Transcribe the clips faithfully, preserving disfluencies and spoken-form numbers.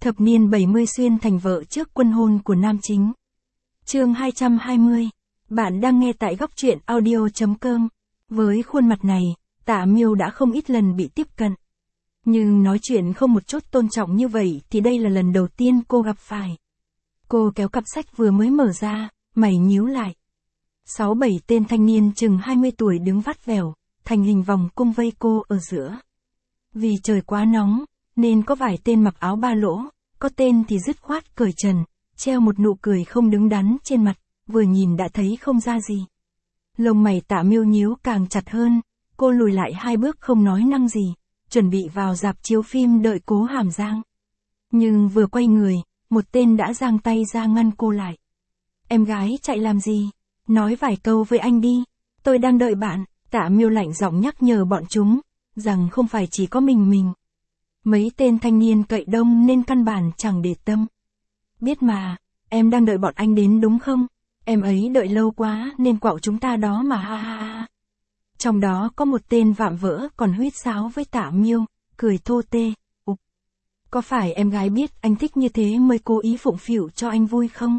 Thập niên bảy mươi xuyên thành vợ trước quân hôn của nam chính. Chương hai trăm hai mươi. Bạn đang nghe tại góc truyện audio chấm com. Với khuôn mặt này, Tạ Miêu đã không ít lần bị tiếp cận. Nhưng nói chuyện không một chút tôn trọng như vậy thì đây là lần đầu tiên cô gặp phải. Cô kéo cặp sách vừa mới mở ra, mày nhíu lại. Sáu bảy tên thanh niên chừng hai mươi tuổi đứng vắt vẻo, thành hình vòng cung vây cô ở giữa. Vì trời quá nóng, nên có vài tên mặc áo ba lỗ, có tên thì dứt khoát cởi trần, treo một nụ cười không đứng đắn trên mặt, vừa nhìn đã thấy không ra gì. Lông mày Tạ Miêu nhíu càng chặt hơn, cô lùi lại hai bước không nói năng gì, chuẩn bị vào rạp chiếu phim đợi Cố Hàm Giang. Nhưng vừa quay người, một tên đã giang tay ra ngăn cô lại. Em gái chạy làm gì? Nói vài câu với anh đi, tôi đang đợi bạn. Tạ Miêu lạnh giọng nhắc nhở bọn chúng, rằng không phải chỉ có mình mình. Mấy tên thanh niên cậy đông nên căn bản chẳng để tâm. Biết mà, em đang đợi bọn anh đến đúng không? Em ấy đợi lâu quá nên quạo chúng ta đó mà ha ha ha. Trong đó có một tên vạm vỡ còn huýt sáo với Tạ Miêu, cười thô tê. Ục! Có phải em gái biết anh thích như thế mới cố ý phụng phịu cho anh vui không?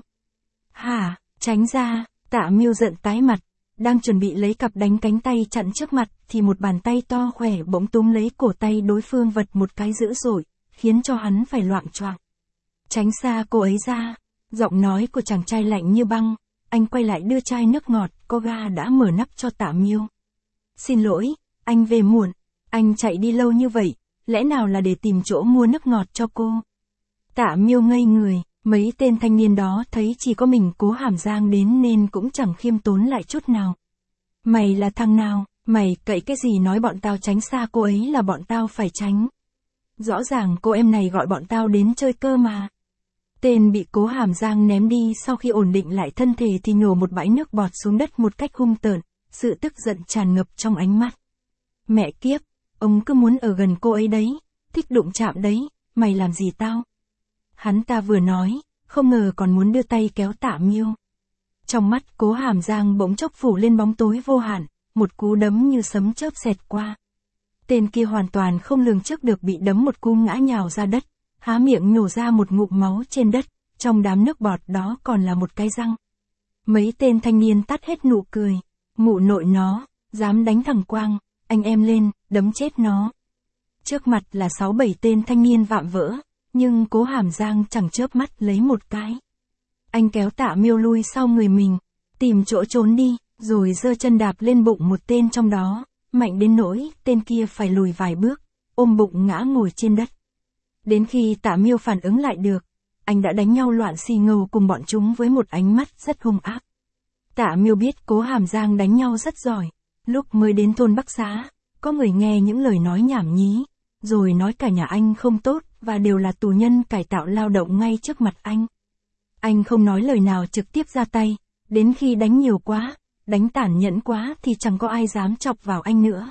Hả? Tránh ra! Tạ Miêu giận tái mặt, đang chuẩn bị lấy cặp đánh cánh tay chặn trước mặt thì một bàn tay to khỏe bỗng túm lấy cổ tay đối phương vật một cái dữ dội, khiến cho hắn phải loạng choạng. Tránh xa cô ấy ra! Giọng nói của chàng trai lạnh như băng, anh quay lại đưa chai nước ngọt, có ga đã mở nắp cho Tạ Miêu. Xin lỗi, anh về muộn, anh chạy đi lâu như vậy, lẽ nào là để tìm chỗ mua nước ngọt cho cô? Tạ Miêu ngây người, mấy tên thanh niên đó thấy chỉ có mình Cố Hàm Giang đến nên cũng chẳng khiêm tốn lại chút nào. Mày là thằng nào, mày cậy cái gì nói bọn tao tránh xa cô ấy là bọn tao phải tránh? Rõ ràng cô em này gọi bọn tao đến chơi cơ mà. Tên bị Cố Hàm Giang ném đi sau khi ổn định lại thân thể thì nhổ một bãi nước bọt xuống đất một cách hung tợn, sự tức giận tràn ngập trong ánh mắt. Mẹ kiếp, ông cứ muốn ở gần cô ấy đấy, thích đụng chạm đấy, mày làm gì tao? Hắn ta vừa nói, không ngờ còn muốn đưa tay kéo Tạ Miêu. Trong mắt Cố Hàm Giang bỗng chốc phủ lên bóng tối vô hạn, một cú đấm như sấm chớp xẹt qua. Tên kia hoàn toàn không lường trước được bị đấm một cú ngã nhào ra đất, há miệng nhổ ra một ngụm máu trên đất, trong đám nước bọt đó còn là một cái răng. Mấy tên thanh niên tắt hết nụ cười, mụ nội nó, dám đánh thằng Quang, anh em lên, đấm chết nó. Trước mặt là sáu bảy tên thanh niên vạm vỡ, nhưng Cố Hàm Giang chẳng chớp mắt lấy một cái. Anh kéo Tạ Miêu lui sau người mình, tìm chỗ trốn đi, rồi giơ chân đạp lên bụng một tên trong đó, mạnh đến nỗi tên kia phải lùi vài bước, ôm bụng ngã ngồi trên đất. Đến khi Tạ Miêu phản ứng lại được, anh đã đánh nhau loạn xì ngầu cùng bọn chúng với một ánh mắt rất hung ác. Tạ Miêu biết Cố Hàm Giang đánh nhau rất giỏi, lúc mới đến thôn Bắc Xá, có người nghe những lời nói nhảm nhí, rồi nói cả nhà anh không tốt và đều là tù nhân cải tạo lao động ngay trước mặt anh. Anh không nói lời nào trực tiếp ra tay, đến khi đánh nhiều quá, đánh tàn nhẫn quá thì chẳng có ai dám chọc vào anh nữa.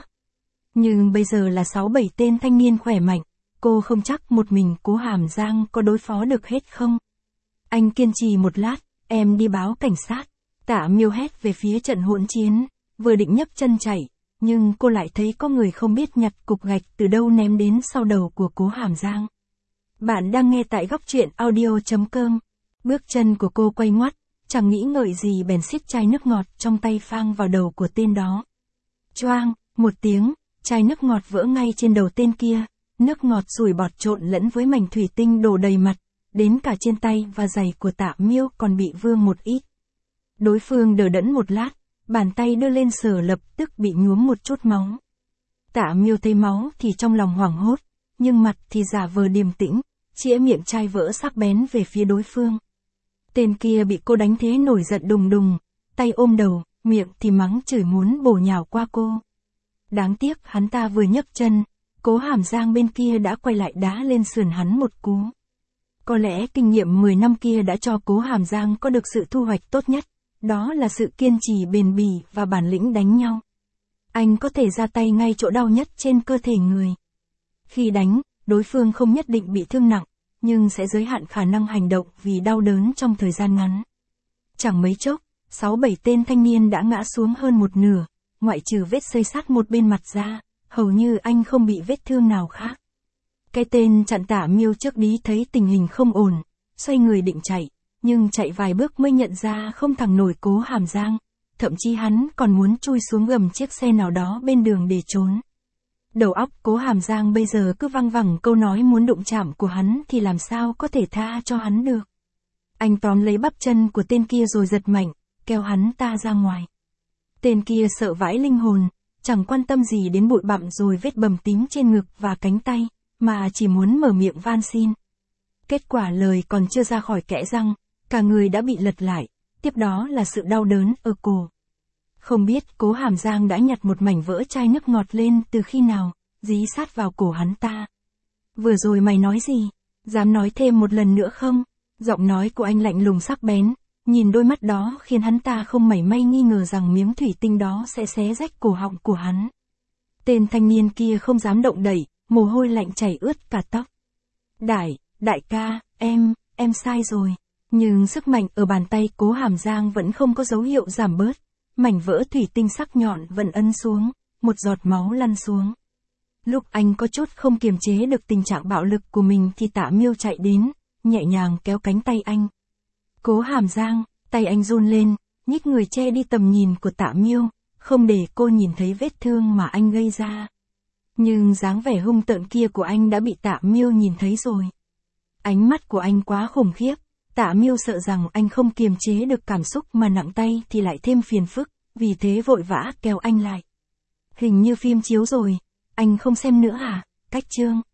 Nhưng bây giờ là sáu bảy tên thanh niên khỏe mạnh, cô không chắc một mình Cố Hàm Giang có đối phó được hết không. Anh kiên trì một lát, em đi báo cảnh sát. Tạ Miêu hét về phía trận hỗn chiến, vừa định nhấc chân chạy, nhưng cô lại thấy có người không biết nhặt cục gạch từ đâu ném đến sau đầu của Cố Hàm Giang. Bạn đang nghe tại góc truyện audio chấm com. Bước chân của cô quay ngoắt, chẳng nghĩ ngợi gì bèn xiết chai nước ngọt trong tay phang vào đầu của tên đó. Choang, một tiếng, chai nước ngọt vỡ ngay trên đầu tên kia, nước ngọt sủi bọt trộn lẫn với mảnh thủy tinh đổ đầy mặt, đến cả trên tay và giày của Tạ Miêu còn bị vương một ít. Đối phương đờ đẫn một lát, bàn tay đưa lên sờ lập tức bị nhuốm một chút máu. Tạ Miêu thấy máu thì trong lòng hoảng hốt, nhưng mặt thì giả vờ điềm tĩnh, chĩa miệng chai vỡ sắc bén về phía đối phương. Tên kia bị cô đánh thế nổi giận đùng đùng, tay ôm đầu, miệng thì mắng chửi muốn bổ nhào qua cô. Đáng tiếc hắn ta vừa nhấc chân, Cố Hàm Giang bên kia đã quay lại đá lên sườn hắn một cú. Có lẽ kinh nghiệm mười năm kia đã cho Cố Hàm Giang có được sự thu hoạch tốt nhất, đó là sự kiên trì bền bỉ và bản lĩnh đánh nhau. Anh có thể ra tay ngay chỗ đau nhất trên cơ thể người. Khi đánh, đối phương không nhất định bị thương nặng, nhưng sẽ giới hạn khả năng hành động vì đau đớn trong thời gian ngắn. Chẳng mấy chốc, sáu bảy tên thanh niên đã ngã xuống hơn một nửa, ngoại trừ vết xây sát một bên mặt ra, hầu như anh không bị vết thương nào khác. Cái tên chặn Tạ Miêu trước đi thấy tình hình không ổn, xoay người định chạy, nhưng chạy vài bước mới nhận ra không thằng nổi Cố Hàm Giang, thậm chí hắn còn muốn chui xuống gầm chiếc xe nào đó bên đường để trốn. Đầu óc Cố Hàm Giang bây giờ cứ văng vẳng câu nói muốn đụng chạm của hắn thì làm sao có thể tha cho hắn được. Anh tóm lấy bắp chân của tên kia rồi giật mạnh, kéo hắn ta ra ngoài. Tên kia sợ vãi linh hồn, chẳng quan tâm gì đến bụi bặm rồi vết bầm tím trên ngực và cánh tay, mà chỉ muốn mở miệng van xin. Kết quả lời còn chưa ra khỏi kẽ răng, cả người đã bị lật lại, tiếp đó là sự đau đớn ở cổ. Không biết Cố Hàm Giang đã nhặt một mảnh vỡ chai nước ngọt lên từ khi nào, dí sát vào cổ hắn ta. Vừa rồi mày nói gì? Dám nói thêm một lần nữa không? Giọng nói của anh lạnh lùng sắc bén, nhìn đôi mắt đó khiến hắn ta không mảy may nghi ngờ rằng miếng thủy tinh đó sẽ xé rách cổ họng của hắn. Tên thanh niên kia không dám động đậy, mồ hôi lạnh chảy ướt cả tóc. Đại, đại ca, em, em sai rồi. Nhưng sức mạnh ở bàn tay Cố Hàm Giang vẫn không có dấu hiệu giảm bớt. Mảnh vỡ thủy tinh sắc nhọn vẫn ấn xuống, một giọt máu lăn xuống. Lúc anh có chút không kiềm chế được tình trạng bạo lực của mình thì Tạ Miêu chạy đến, nhẹ nhàng kéo cánh tay anh. Cố Hàm Giang, tay anh run lên, nhích người che đi tầm nhìn của Tạ Miêu, không để cô nhìn thấy vết thương mà anh gây ra. Nhưng dáng vẻ hung tợn kia của anh đã bị Tạ Miêu nhìn thấy rồi. Ánh mắt của anh quá khủng khiếp, Tạ Miêu sợ rằng anh không kiềm chế được cảm xúc mà nặng tay thì lại thêm phiền phức, vì thế vội vã kéo anh lại. Hình như phim chiếu rồi, anh không xem nữa à? Cách chương.